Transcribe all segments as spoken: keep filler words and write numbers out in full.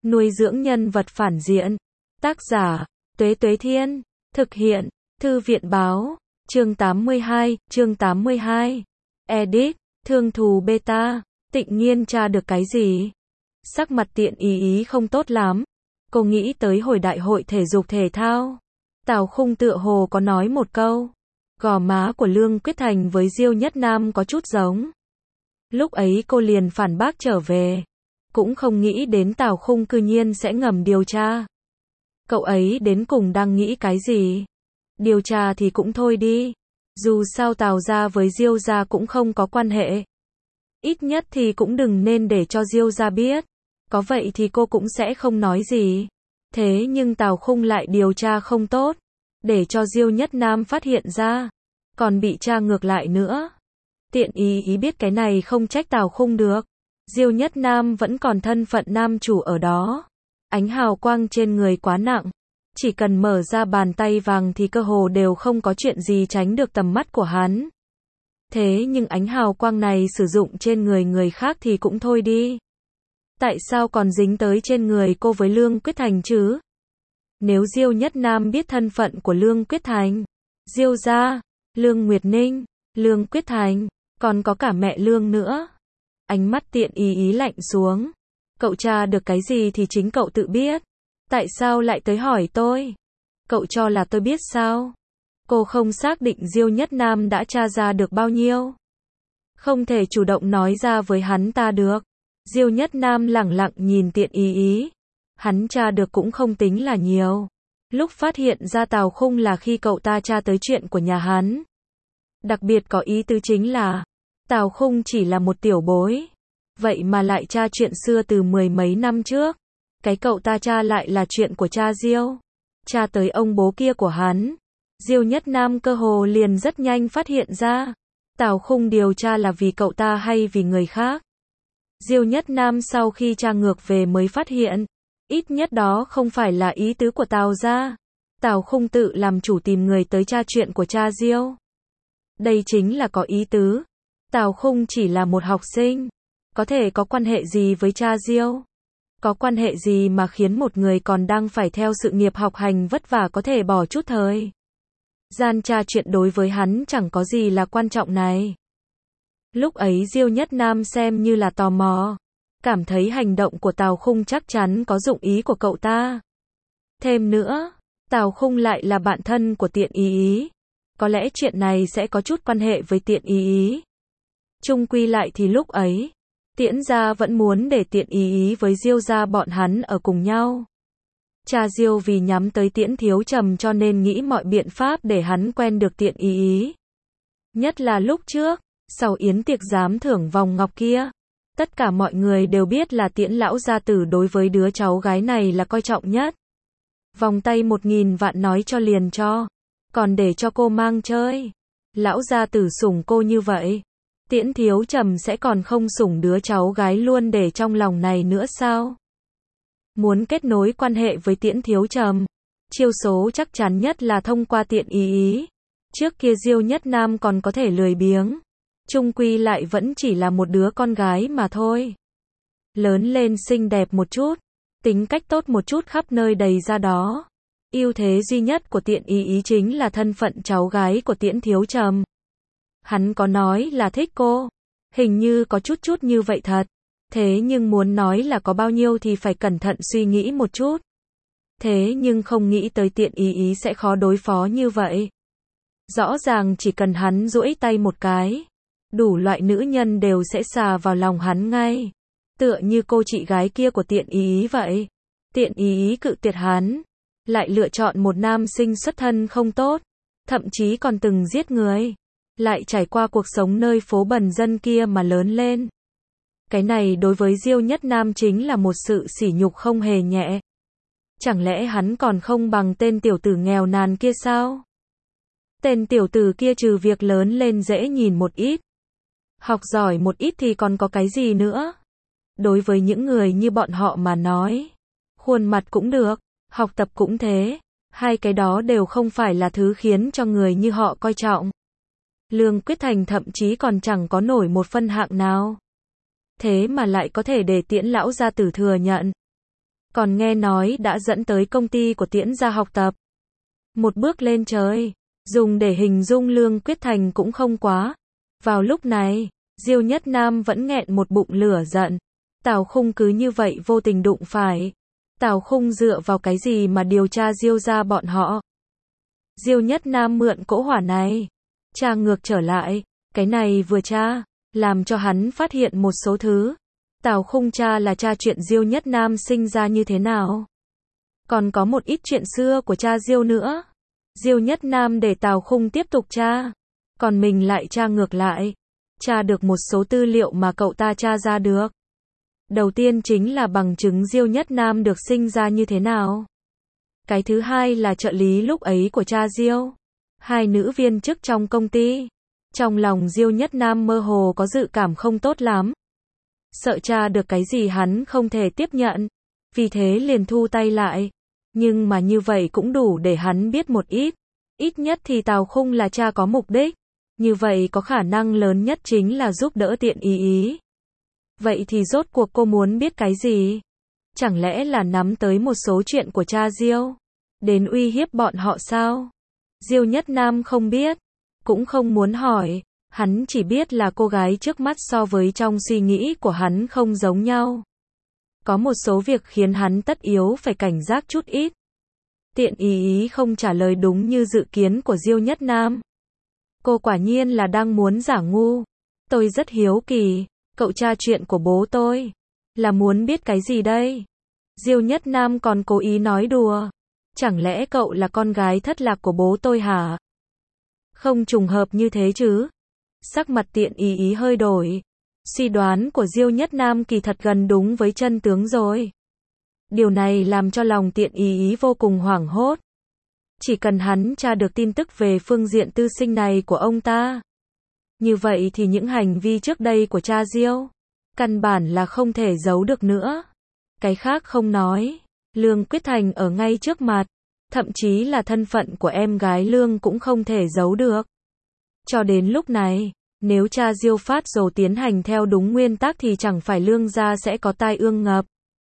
Nuôi dưỡng nhân vật phản diện. Tác giả, Tuế Tuế Thiên. Thực hiện, Thư viện Báo. Chương tám mươi hai, chương tám mươi hai. Edit, Thương thù beta. Tịnh Nhiên tra được cái gì? Sắc mặt Tiện Ý Ý không tốt lắm. Cô nghĩ tới hồi đại hội thể dục thể thao. Tào Khung tựa hồ có nói một câu. Gò má của Lương Quyết Thành với Diêu Nhất Nam có chút giống. Lúc ấy cô liền phản bác trở về. Cũng không nghĩ đến Tào Khung cư nhiên sẽ ngầm điều tra. Cậu ấy đến cùng đang nghĩ cái gì? Điều tra thì cũng thôi đi. Dù sao Tào gia với Diêu gia cũng không có quan hệ. Ít nhất thì cũng đừng nên để cho Diêu gia biết. Có vậy thì cô cũng sẽ không nói gì. Thế nhưng Tào Khung lại điều tra không tốt. Để cho Diêu Nhất Nam phát hiện ra. Còn bị tra ngược lại nữa. Tiện Ý Ý biết cái này không trách Tào Khung được. Diêu Nhất Nam vẫn còn thân phận nam chủ ở đó. Ánh hào quang trên người quá nặng. Chỉ cần mở ra bàn tay vàng thì cơ hồ đều không có chuyện gì tránh được tầm mắt của hắn. Thế nhưng ánh hào quang này sử dụng trên người người khác thì cũng thôi đi. Tại sao còn dính tới trên người cô với Lương Quyết Thành chứ? Nếu Diêu Nhất Nam biết thân phận của Lương Quyết Thành, Diêu gia, Lương Nguyệt Ninh, Lương Quyết Thành, còn có cả mẹ Lương nữa. Ánh mắt Tiện Ý Ý lạnh xuống. Cậu tra được cái gì thì chính cậu tự biết. Tại sao lại tới hỏi tôi? Cậu cho là tôi biết sao? Cô không xác định Diêu Nhất Nam đã tra ra được bao nhiêu. Không thể chủ động nói ra với hắn ta được. Diêu Nhất Nam lẳng lặng nhìn Tiện Ý Ý. Hắn tra được cũng không tính là nhiều. Lúc phát hiện ra Tào Khung là khi cậu ta tra tới chuyện của nhà hắn. Đặc biệt có ý tứ chính là Tào Khung chỉ là một tiểu bối. Vậy mà lại tra chuyện xưa từ mười mấy năm trước. Cái cậu ta tra lại là chuyện của cha Diêu. Tra tới ông bố kia của hắn. Diêu Nhất Nam cơ hồ liền rất nhanh phát hiện ra. Tào Khung điều tra là vì cậu ta hay vì người khác. Diêu Nhất Nam sau khi tra ngược về mới phát hiện. Ít nhất đó không phải là ý tứ của Tào gia. Tào Khung tự làm chủ tìm người tới tra chuyện của cha Diêu. Đây chính là có ý tứ. Tào Khung chỉ là một học sinh. Có thể có quan hệ gì với cha Diêu? Có quan hệ gì mà khiến một người còn đang phải theo sự nghiệp học hành vất vả có thể bỏ chút thời gian tra chuyện đối với hắn chẳng có gì là quan trọng này. Lúc ấy Diêu Nhất Nam xem như là tò mò. Cảm thấy hành động của Tào Khung chắc chắn có dụng ý của cậu ta. Thêm nữa, Tào Khung lại là bạn thân của Tiện Ý Ý. Có lẽ chuyện này sẽ có chút quan hệ với Tiện Ý Ý. Chung quy lại thì lúc ấy, Tiễn gia vẫn muốn để Tiện Ý Ý với Diêu gia bọn hắn ở cùng nhau. Cha Diêu vì nhắm tới Tiễn Thiếu Trầm cho nên nghĩ mọi biện pháp để hắn quen được Tiện Ý Ý. Nhất là lúc trước, sau yến tiệc giám thưởng vòng ngọc kia, tất cả mọi người đều biết là Tiễn lão gia tử đối với đứa cháu gái này là coi trọng nhất. Vòng tay một nghìn vạn nói cho liền cho, còn để cho cô mang chơi. Lão gia tử sủng cô như vậy, Tiễn Thiếu Trầm sẽ còn không sủng đứa cháu gái luôn để trong lòng này nữa sao? Muốn kết nối quan hệ với Tiễn Thiếu Trầm, chiêu số chắc chắn nhất là thông qua Tiện Ý Ý. Trước kia Diêu Nhất Nam còn có thể lười biếng. Chung quy lại vẫn chỉ là một đứa con gái mà thôi. Lớn lên xinh đẹp một chút, tính cách tốt một chút khắp nơi đầy ra đó. Ưu thế duy nhất của Tiện Ý Ý chính là thân phận cháu gái của Tiễn Thiếu Trầm. Hắn có nói là thích cô, hình như có chút chút như vậy thật. Thế nhưng muốn nói là có bao nhiêu thì phải cẩn thận suy nghĩ một chút. Thế nhưng không nghĩ tới Tiện Ý Ý sẽ khó đối phó như vậy. Rõ ràng chỉ cần hắn duỗi tay một cái, đủ loại nữ nhân đều sẽ xà vào lòng hắn ngay. Tựa như cô chị gái kia của Tiện Ý Ý vậy. Tiện Ý Ý cự tuyệt hắn, lại lựa chọn một nam sinh xuất thân không tốt, thậm chí còn từng giết người, lại trải qua cuộc sống nơi phố bần dân kia mà lớn lên. Cái này đối với Diêu Nhất Nam chính là một sự sỉ nhục không hề nhẹ. Chẳng lẽ hắn còn không bằng tên tiểu tử nghèo nàn kia sao? Tên tiểu tử kia trừ việc lớn lên dễ nhìn một ít, học giỏi một ít thì còn có cái gì nữa? Đối với những người như bọn họ mà nói, khuôn mặt cũng được, học tập cũng thế, hai cái đó đều không phải là thứ khiến cho người như họ coi trọng. Lương Quyết Thành thậm chí còn chẳng có nổi một phân hạng nào. Thế mà lại có thể để Tiễn lão gia tử thừa nhận. còn nghe nói đã dẫn tới công ty của Tiễn gia học tập. Một bước lên trời, dùng để hình dung Lương Quyết Thành cũng không quá. Vào lúc này, Diêu Nhất Nam vẫn nghẹn một bụng lửa giận. Tào Khung cứ như vậy vô tình đụng phải. Tào Khung dựa vào cái gì mà điều tra Diêu gia bọn họ? Diêu Nhất Nam mượn cỗ hỏa này, tra ngược trở lại, cái này vừa tra, làm cho hắn phát hiện một số thứ. Tào Khung tra là tra chuyện Diêu Nhất Nam sinh ra như thế nào. Còn có một ít chuyện xưa của cha Diêu nữa. Diêu Nhất Nam để Tào Khung tiếp tục tra, còn mình lại tra ngược lại, tra được một số tư liệu mà cậu ta tra ra được. Đầu tiên chính là bằng chứng Diêu Nhất Nam được sinh ra như thế nào. Cái thứ hai là trợ lý lúc ấy của cha Diêu, hai nữ viên chức trong công ty. Trong lòng Diêu Nhất Nam mơ hồ có dự cảm không tốt lắm. Sợ tra được cái gì hắn không thể tiếp nhận, vì thế liền thu tay lại. Nhưng mà như vậy cũng đủ để hắn biết một ít. Ít nhất thì Tào Khung là cha có mục đích. Như vậy có khả năng lớn nhất chính là giúp đỡ Tiện Ý Ý. Vậy thì rốt cuộc cô muốn biết cái gì? Chẳng lẽ là nắm tới một số chuyện của cha Diêu, đến uy hiếp bọn họ sao? Diêu Nhất Nam không biết, cũng không muốn hỏi. Hắn chỉ biết là cô gái trước mắt so với trong suy nghĩ của hắn không giống nhau. Có một số việc khiến hắn tất yếu phải cảnh giác chút ít. Tiện Ý Ý không trả lời đúng như dự kiến của Diêu Nhất Nam. Cô quả nhiên là đang muốn giả ngu. Tôi rất hiếu kỳ, cậu tra chuyện của bố tôi, là muốn biết cái gì đây? Diêu Nhất Nam còn cố ý nói đùa. Chẳng lẽ cậu là con gái thất lạc của bố tôi hả? Không trùng hợp như thế chứ? Sắc mặt Tiện Ý Ý hơi đổi. Suy đoán của Diêu Nhất Nam kỳ thật gần đúng với chân tướng rồi. Điều này làm cho lòng Tiện Ý Ý vô cùng hoảng hốt. Chỉ cần hắn tra được tin tức về phương diện tư sinh này của ông ta, như vậy thì những hành vi trước đây của cha Diêu, căn bản là không thể giấu được nữa. Cái khác không nói, Lương Quyết Thành ở ngay trước mặt, thậm chí là thân phận của em gái Lương cũng không thể giấu được. Cho đến lúc này, nếu cha Diêu phát dồ tiến hành theo đúng nguyên tắc thì chẳng phải Lương gia sẽ có tai ương ngập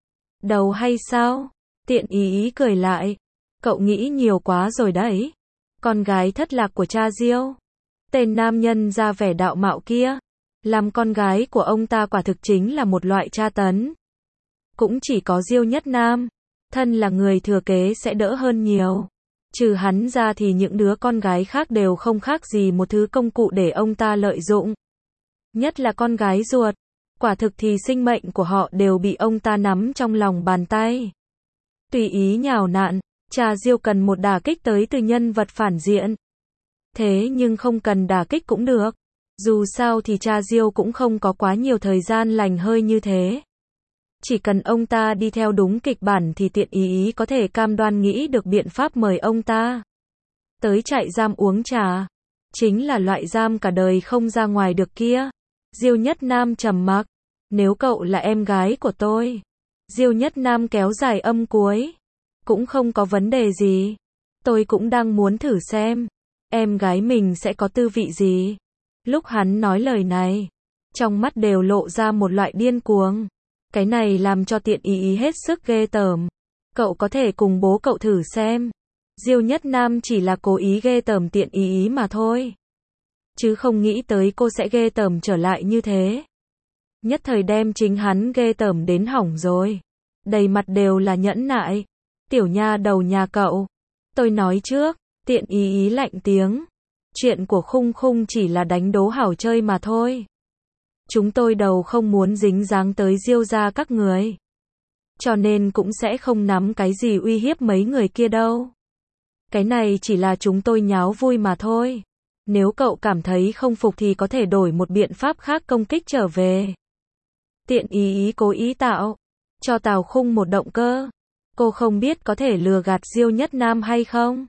đầu hay sao? Tiện Ý Ý cười lại. Cậu nghĩ nhiều quá rồi đấy. Con gái thất lạc của cha Diêu, tên nam nhân ra vẻ đạo mạo kia, làm con gái của ông ta quả thực chính là một loại tra tấn. Cũng chỉ có Diêu Nhất Nam, thân là người thừa kế sẽ đỡ hơn nhiều. Trừ hắn ra thì những đứa con gái khác đều không khác gì một thứ công cụ để ông ta lợi dụng. Nhất là con gái ruột, quả thực thì sinh mệnh của họ đều bị ông ta nắm trong lòng bàn tay. Tùy ý nhào nặn, cha Diêu cần một đả kích tới từ nhân vật phản diện. Thế nhưng không cần đả kích cũng được. Dù sao thì cha Diêu cũng không có quá nhiều thời gian lành hơi như thế. Chỉ cần ông ta đi theo đúng kịch bản thì Tiện Ý Ý có thể cam đoan nghĩ được biện pháp mời ông ta tới trại giam uống trà. Chính là loại giam cả đời không ra ngoài được kia. Diêu Nhất Nam trầm mặc. Nếu cậu là em gái của tôi. Diêu Nhất Nam kéo dài âm cuối. Cũng không có vấn đề gì. Tôi cũng đang muốn thử xem em gái mình sẽ có tư vị gì. Lúc hắn nói lời này, trong mắt đều lộ ra một loại điên cuồng. Cái này làm cho Tiện Ý Ý hết sức ghê tởm. Cậu có thể cùng bố cậu thử xem. Diêu Nhất Nam chỉ là cố ý ghê tởm Tiện Ý Ý mà thôi. Chứ không nghĩ tới cô sẽ ghê tởm trở lại như thế. Nhất thời đem chính hắn ghê tởm đến hỏng rồi. Đầy mặt đều là nhẫn nại. Tiểu nha đầu nhà cậu. Tôi nói trước, Tiện Ý Ý lạnh tiếng. Chuyện của Khung Khung chỉ là đánh đố hảo chơi mà thôi. Chúng tôi đầu không muốn dính dáng tới Diêu gia các người. Cho nên cũng sẽ không nắm cái gì uy hiếp mấy người kia đâu. Cái này chỉ là chúng tôi nháo vui mà thôi. Nếu cậu cảm thấy không phục thì có thể đổi một biện pháp khác công kích trở về. Tiện Ý Ý cố ý tạo cho Tào Khung một động cơ. Cô không biết có thể lừa gạt Diêu Nhất Nam hay không.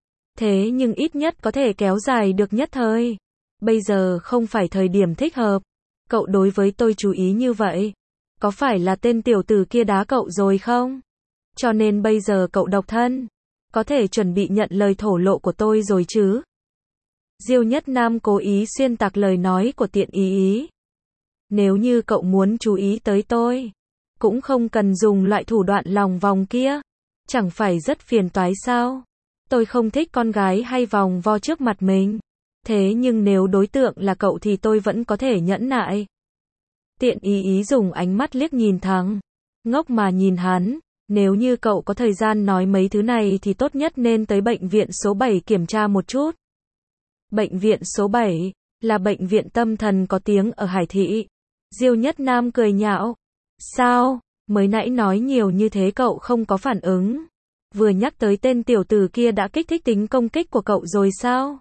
Thế nhưng ít nhất có thể kéo dài được nhất thời. Bây giờ không phải thời điểm thích hợp. Cậu đối với tôi chú ý như vậy. Có phải là tên tiểu tử kia đá cậu rồi không? Cho nên bây giờ cậu độc thân. Có thể chuẩn bị nhận lời thổ lộ của tôi rồi chứ? Diêu Nhất Nam cố ý xuyên tạc lời nói của Tiện Ý Ý. Nếu như cậu muốn chú ý tới tôi, Cũng không cần dùng loại thủ đoạn lòng vòng kia. Chẳng phải rất phiền toái sao? Tôi không thích con gái hay vòng vo trước mặt mình. Thế nhưng nếu đối tượng là cậu thì tôi vẫn có thể nhẫn nại. Tiện ý ý dùng ánh mắt liếc nhìn thằng ngốc mà nhìn hắn. Nếu như cậu có thời gian nói mấy thứ này thì tốt nhất nên tới bệnh viện số bảy kiểm tra một chút. Bệnh viện số bảy là bệnh viện tâm thần có tiếng ở Hải Thị. Diêu Nhất Nam cười nhạo. Sao, mới nãy nói nhiều như thế cậu không có phản ứng. Vừa nhắc tới tên tiểu tử kia đã kích thích tính công kích của cậu rồi sao?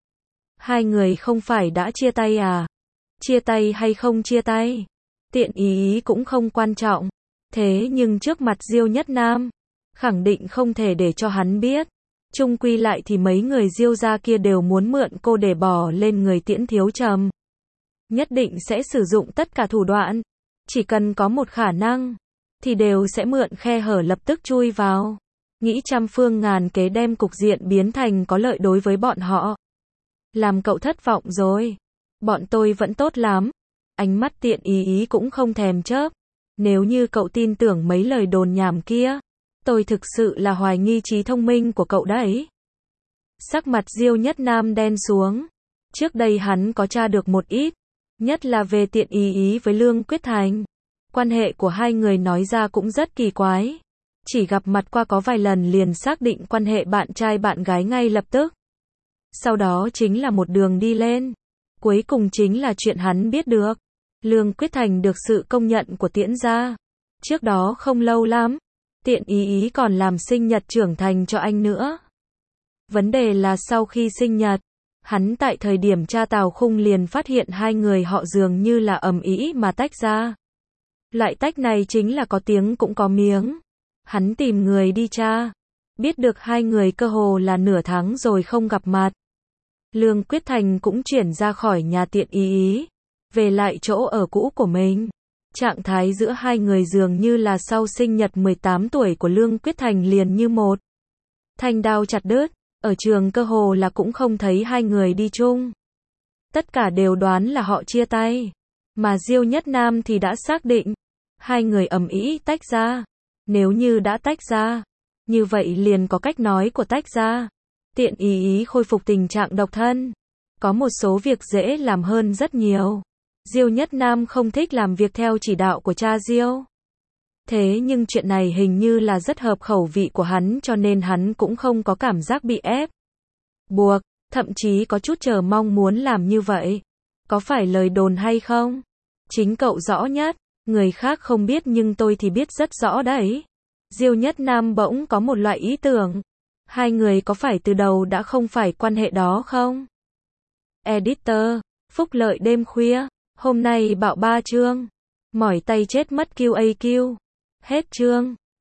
Hai người không phải đã chia tay à? Chia tay hay không chia tay? Tiện ý ý cũng không quan trọng. Thế nhưng trước mặt Diêu Nhất Nam, khẳng định không thể để cho hắn biết. Chung quy lại thì mấy người Diêu gia kia đều muốn mượn cô để bỏ lên người Tiễn Thiếu Trầm. Nhất định sẽ sử dụng tất cả thủ đoạn. Chỉ cần có một khả năng, thì đều sẽ mượn khe hở lập tức chui vào. Nghĩ trăm phương ngàn kế đem cục diện biến thành có lợi đối với bọn họ. Làm cậu thất vọng rồi. Bọn tôi vẫn tốt lắm. Ánh mắt Tiện ý ý cũng không thèm chớp. Nếu như cậu tin tưởng mấy lời đồn nhảm kia, tôi thực sự là hoài nghi trí thông minh của cậu đấy. Sắc mặt Diêu Nhất Nam đen xuống. Trước đây hắn có tra được một ít, nhất là về Tiện ý ý với Lương Quyết Thành. Quan hệ của hai người nói ra cũng rất kỳ quái. Chỉ gặp mặt qua có vài lần liền xác định quan hệ bạn trai bạn gái ngay lập tức. Sau đó chính là một đường đi lên. Cuối cùng chính là chuyện hắn biết được. Lương Quyết Thành được sự công nhận của Tiễn gia. Trước đó không lâu lắm, Tiện ý ý còn làm sinh nhật trưởng thành cho anh nữa. Vấn đề là sau khi sinh nhật, hắn tại thời điểm tra Tào Khung liền phát hiện hai người họ dường như là ầm ĩ mà tách ra. Loại tách này chính là có tiếng cũng có miếng. Hắn tìm người đi tra, biết được hai người cơ hồ là nửa tháng rồi không gặp mặt. Lương Quyết Thành cũng chuyển ra khỏi nhà Tiện ý ý, về lại chỗ ở cũ của mình. Trạng thái giữa hai người dường như là sau sinh nhật mười tám tuổi của Lương Quyết Thành liền như một thanh đao chặt đứt. Ở trường cơ hồ là cũng không thấy hai người đi chung. Tất cả đều đoán là họ chia tay. Mà Diêu Nhất Nam thì đã xác định. Hai người ầm ĩ tách ra. Nếu như đã tách ra, như vậy liền có cách nói của tách ra. Tiện ý ý khôi phục tình trạng độc thân. Có một số việc dễ làm hơn rất nhiều. Diêu Nhất Nam không thích làm việc theo chỉ đạo của cha Diêu. Thế nhưng chuyện này hình như là rất hợp khẩu vị của hắn cho nên hắn cũng không có cảm giác bị ép buộc, thậm chí có chút chờ mong muốn làm như vậy. Có phải lời đồn hay không? Chính cậu rõ nhất, người khác không biết nhưng tôi thì biết rất rõ đấy. Diêu Nhất Nam bỗng có một loại ý tưởng. Hai người có phải từ đầu đã không phải quan hệ đó không? Editor, phúc lợi đêm khuya, hôm nay bạo ba chương. Mỏi tay chết mất quy a quy. Hết chương.